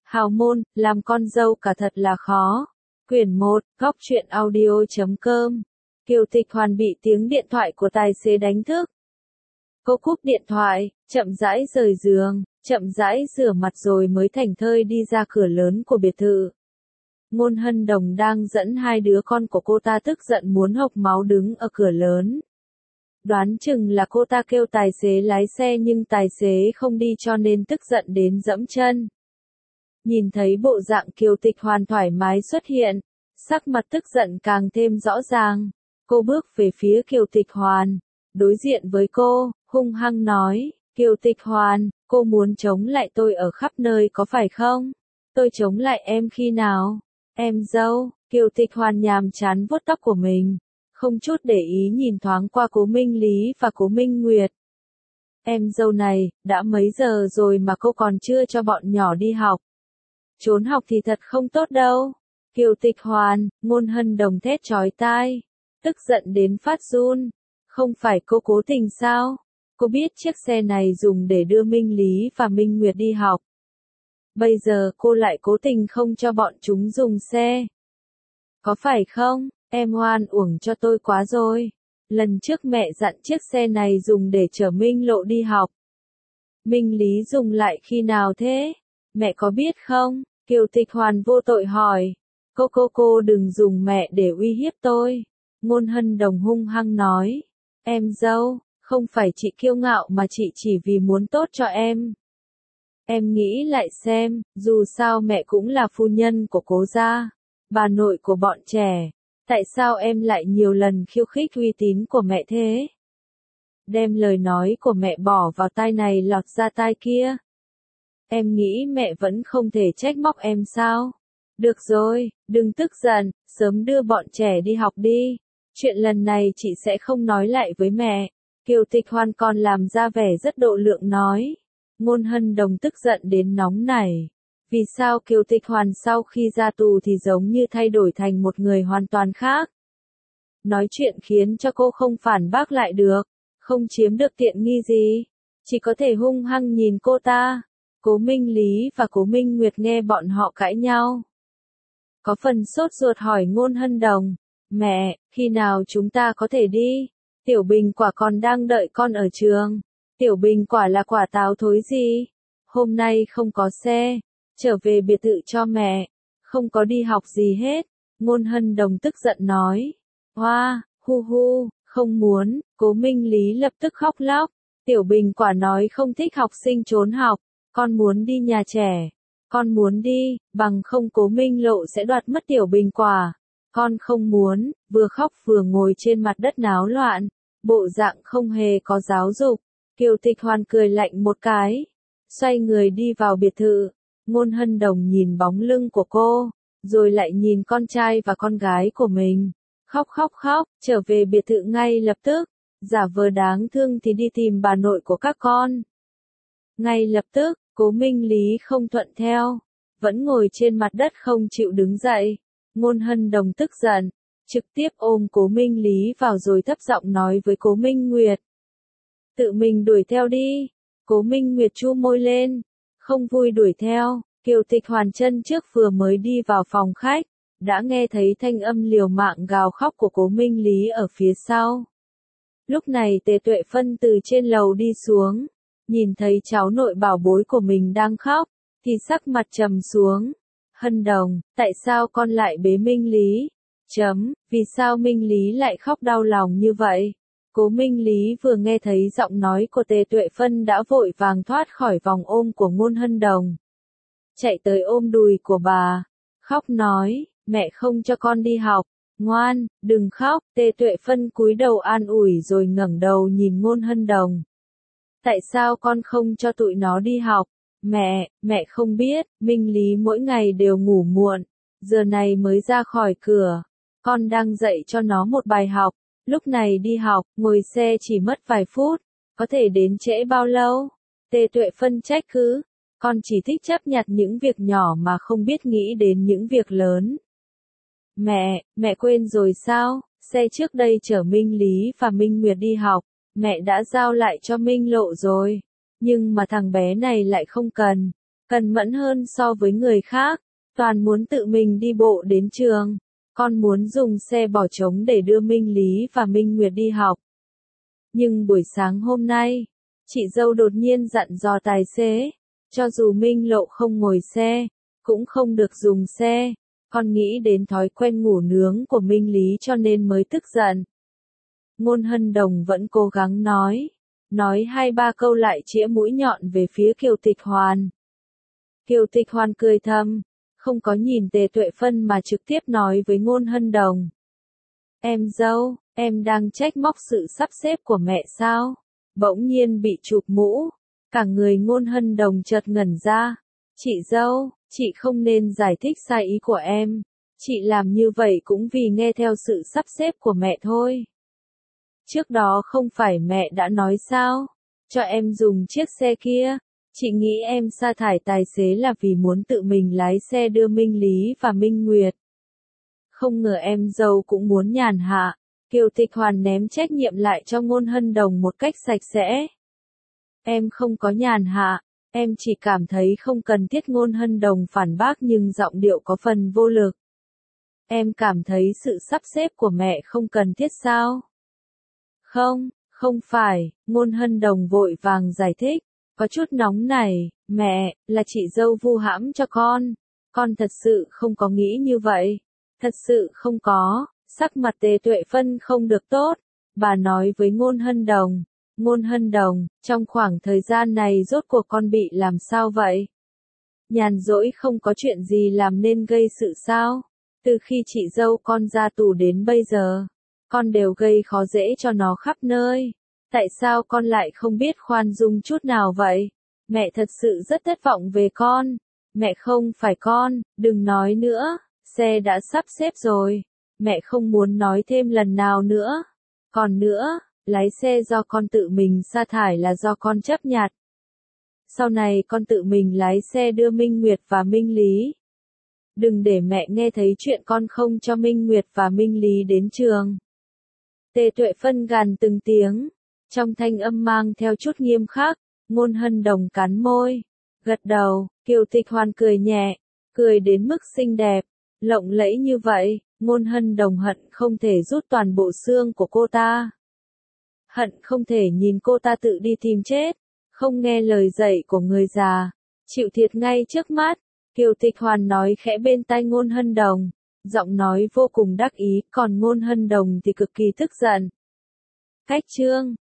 Hào môn, làm con dâu cả thật là khó. Quyển 1, góc truyện audio.com. Kiều Tịch Hoàn bị tiếng điện thoại của tài xế đánh thức. Cô cúp điện thoại, chậm rãi rời giường, chậm rãi rửa mặt rồi mới thảnh thơi đi ra cửa lớn của biệt thự. Ngôn Hân Đồng đang dẫn hai đứa con của cô ta tức giận muốn hộc máu đứng ở cửa lớn. Đoán chừng là cô ta kêu tài xế lái xe nhưng tài xế không đi cho nên tức giận đến giẫm chân. Nhìn thấy bộ dạng Kiều Tịch Hoàn thoải mái xuất hiện, sắc mặt tức giận càng thêm rõ ràng. Cô bước về phía Kiều Tịch Hoàn, đối diện với cô, hung hăng nói, Kiều Tịch Hoàn, cô muốn chống lại tôi ở khắp nơi có phải không? Tôi chống lại em khi nào? Em dâu, Kiều Tịch Hoàn nhàm chán vuốt tóc của mình, không chút để ý nhìn thoáng qua Cố Minh Lý và Cố Minh Nguyệt. Em dâu này, đã mấy giờ rồi mà cô còn chưa cho bọn nhỏ đi học. Trốn học thì thật không tốt đâu. Kiều Tịch Hoàn, Ngôn Hân Đồng thét chói tai, tức giận đến phát run. Không phải cô cố tình sao? Cô biết chiếc xe này dùng để đưa Minh Lý và Minh Nguyệt đi học. Bây giờ cô lại cố tình không cho bọn chúng dùng xe. Có phải không? Em oan uổng cho tôi quá rồi. Lần trước mẹ dặn chiếc xe này dùng để chở Minh Lộ đi học. Minh Lý dùng lại khi nào thế? Mẹ có biết không? Kiều Tịch Hoàn vô tội hỏi. Cô đừng dùng mẹ để uy hiếp tôi. Ngôn Hân Đồng hung hăng nói. Em dâu, không phải chị kiêu ngạo mà chị chỉ vì muốn tốt cho em. Em nghĩ lại xem, dù sao mẹ cũng là phu nhân của Cố gia, bà nội của bọn trẻ. Tại sao em lại nhiều lần khiêu khích uy tín của mẹ thế? Đem lời nói của mẹ bỏ vào tai này lọt ra tai kia. Em nghĩ mẹ vẫn không thể trách móc em sao? Được rồi, đừng tức giận, sớm đưa bọn trẻ đi học đi. Chuyện lần này chị sẽ không nói lại với mẹ. Kiều Tịch Hoàn còn làm ra vẻ rất độ lượng nói. Ngôn Hân Đồng tức giận đến nóng nảy. Vì sao Kiều Tịch Hoàn sau khi ra tù thì giống như thay đổi thành một người hoàn toàn khác? Nói chuyện khiến cho cô không phản bác lại được, không chiếm được tiện nghi gì, chỉ có thể hung hăng nhìn cô ta. Cố Minh Lý và Cố Minh Nguyệt nghe bọn họ cãi nhau. Có phần sốt ruột hỏi Ngôn Hân Đồng, mẹ, khi nào chúng ta có thể đi? Tiểu Bình Quả còn đang đợi con ở trường. Tiểu Bình Quả là quả táo thối gì? Hôm nay không có xe, trở về biệt thự cho mẹ, không có đi học gì hết. Ngôn Hân Đồng tức giận nói. Hoa, hu hu, không muốn. Cố Minh Lý lập tức khóc lóc. Tiểu Bình Quả nói không thích học sinh trốn học, con muốn đi nhà trẻ. Con muốn đi, bằng không Cố Minh Lộ sẽ đoạt mất Tiểu Bình Quả. Con không muốn, vừa khóc vừa ngồi trên mặt đất náo loạn, bộ dạng không hề có giáo dục. Kiều Tịch Hoàn cười lạnh một cái, xoay người đi vào biệt thự. Ngôn Hân Đồng nhìn bóng lưng của cô, rồi lại nhìn con trai và con gái của mình. Khóc, trở về biệt thự ngay lập tức, giả vờ đáng thương thì đi tìm bà nội của các con. Ngay lập tức, Cố Minh Lý không thuận theo, vẫn ngồi trên mặt đất không chịu đứng dậy. Ngôn Hân Đồng tức giận, trực tiếp ôm Cố Minh Lý vào rồi thấp giọng nói với Cố Minh Nguyệt. Tự mình đuổi theo đi. Cố Minh Nguyệt chu môi lên, không vui đuổi theo. Kiều Tịch Hoàn chân trước vừa mới đi vào phòng khách, đã nghe thấy thanh âm liều mạng gào khóc của Cố Minh Lý ở phía sau. Lúc này Tề Tuệ Phân từ trên lầu đi xuống, nhìn thấy cháu nội bảo bối của mình đang khóc, thì sắc mặt trầm xuống. Hân Đồng, tại sao con lại bế Minh Lý? Vì sao Minh Lý lại khóc đau lòng như vậy? Cố Minh Lý vừa nghe thấy giọng nói của Tề Tuệ Phân đã vội vàng thoát khỏi vòng ôm của Ngôn Hân Đồng. Chạy tới ôm đùi của bà, khóc nói, mẹ không cho con đi học, ngoan, đừng khóc. Tề Tuệ Phân cúi đầu an ủi rồi ngẩng đầu nhìn Ngôn Hân Đồng. Tại sao con không cho tụi nó đi học? Mẹ không biết, Minh Lý mỗi ngày đều ngủ muộn, giờ này mới ra khỏi cửa, con đang dạy cho nó một bài học. Lúc này đi học, ngồi xe chỉ mất vài phút, có thể đến trễ bao lâu? Tề Tuệ Phân trách cứ, con chỉ thích chấp nhặt những việc nhỏ mà không biết nghĩ đến những việc lớn. Mẹ quên rồi sao? Xe trước đây chở Minh Lý và Minh Nguyệt đi học, mẹ đã giao lại cho Minh Lộ rồi, nhưng mà thằng bé này lại không cần. cẩn mẫn hơn so với người khác, toàn muốn tự mình đi bộ đến trường. Con muốn dùng xe bỏ trống để đưa Minh Lý và Minh Nguyệt đi học. Nhưng buổi sáng hôm nay, chị dâu đột nhiên dặn dò tài xế, cho dù Minh Lộ không ngồi xe, cũng không được dùng xe. Con nghĩ đến thói quen ngủ nướng của Minh Lý cho nên mới tức giận. Ngôn Hân Đồng vẫn cố gắng nói 2-3 câu lại chĩa mũi nhọn về phía Kiều Tịch Hoàn. Kiều Tịch Hoàn cười thầm, không có nhìn Tề Tuệ Phân mà trực tiếp nói với Ngôn Hân Đồng. Em dâu, em đang trách móc sự sắp xếp của mẹ sao? Bỗng nhiên bị chụp mũ, cả người Ngôn Hân Đồng chợt ngẩn ra. Chị dâu, chị không nên giải thích sai ý của em. Chị làm như vậy cũng vì nghe theo sự sắp xếp của mẹ thôi. Trước đó không phải mẹ đã nói sao? Cho em dùng chiếc xe kia. Chị nghĩ em sa thải tài xế là vì muốn tự mình lái xe đưa Minh Lý và Minh Nguyệt. Không ngờ em dâu cũng muốn nhàn hạ. Kiều Tịch Hoàn ném trách nhiệm lại cho Ngôn Hân Đồng một cách sạch sẽ. Em không có nhàn hạ, em chỉ cảm thấy không cần thiết. Ngôn Hân Đồng phản bác nhưng giọng điệu có phần vô lực. Em cảm thấy sự sắp xếp của mẹ không cần thiết sao? Không phải, Ngôn Hân Đồng vội vàng giải thích, có chút nóng này, mẹ, là chị dâu vu hãm cho con thật sự không có nghĩ như vậy, thật sự không có. Sắc mặt Tề Tuệ Phân không được tốt, bà nói với Ngôn Hân Đồng, trong khoảng thời gian này rốt cuộc con bị làm sao vậy? Nhàn rỗi không có chuyện gì làm nên gây sự sao? Từ khi chị dâu con ra tù đến bây giờ, con đều gây khó dễ cho nó khắp nơi. Tại sao con lại không biết khoan dung chút nào vậy? Mẹ thật sự rất thất vọng về con. Mẹ không phải con, đừng nói nữa, xe đã sắp xếp rồi. Mẹ không muốn nói thêm lần nào nữa. Còn nữa, lái xe do con tự mình sa thải là do con chấp nhặt. Sau này con tự mình lái xe đưa Minh Nguyệt và Minh Lý. Đừng để mẹ nghe thấy chuyện con không cho Minh Nguyệt và Minh Lý đến trường. Tề Tuệ Phân gằn từng tiếng, trong thanh âm mang theo chút nghiêm khắc. Ngôn Hân Đồng cắn môi, gật đầu. Kiều Tịch Hoàn cười nhẹ, cười đến mức xinh đẹp, lộng lẫy như vậy. Ngôn Hân Đồng hận không thể rút toàn bộ xương của cô ta. Hận không thể nhìn cô ta tự đi tìm chết, không nghe lời dạy của người già, chịu thiệt ngay trước mắt. Kiều Tịch Hoàn nói khẽ bên tai Ngôn Hân Đồng, giọng nói vô cùng đắc ý, còn Ngôn Hân Đồng thì cực kỳ tức giận. Cách chương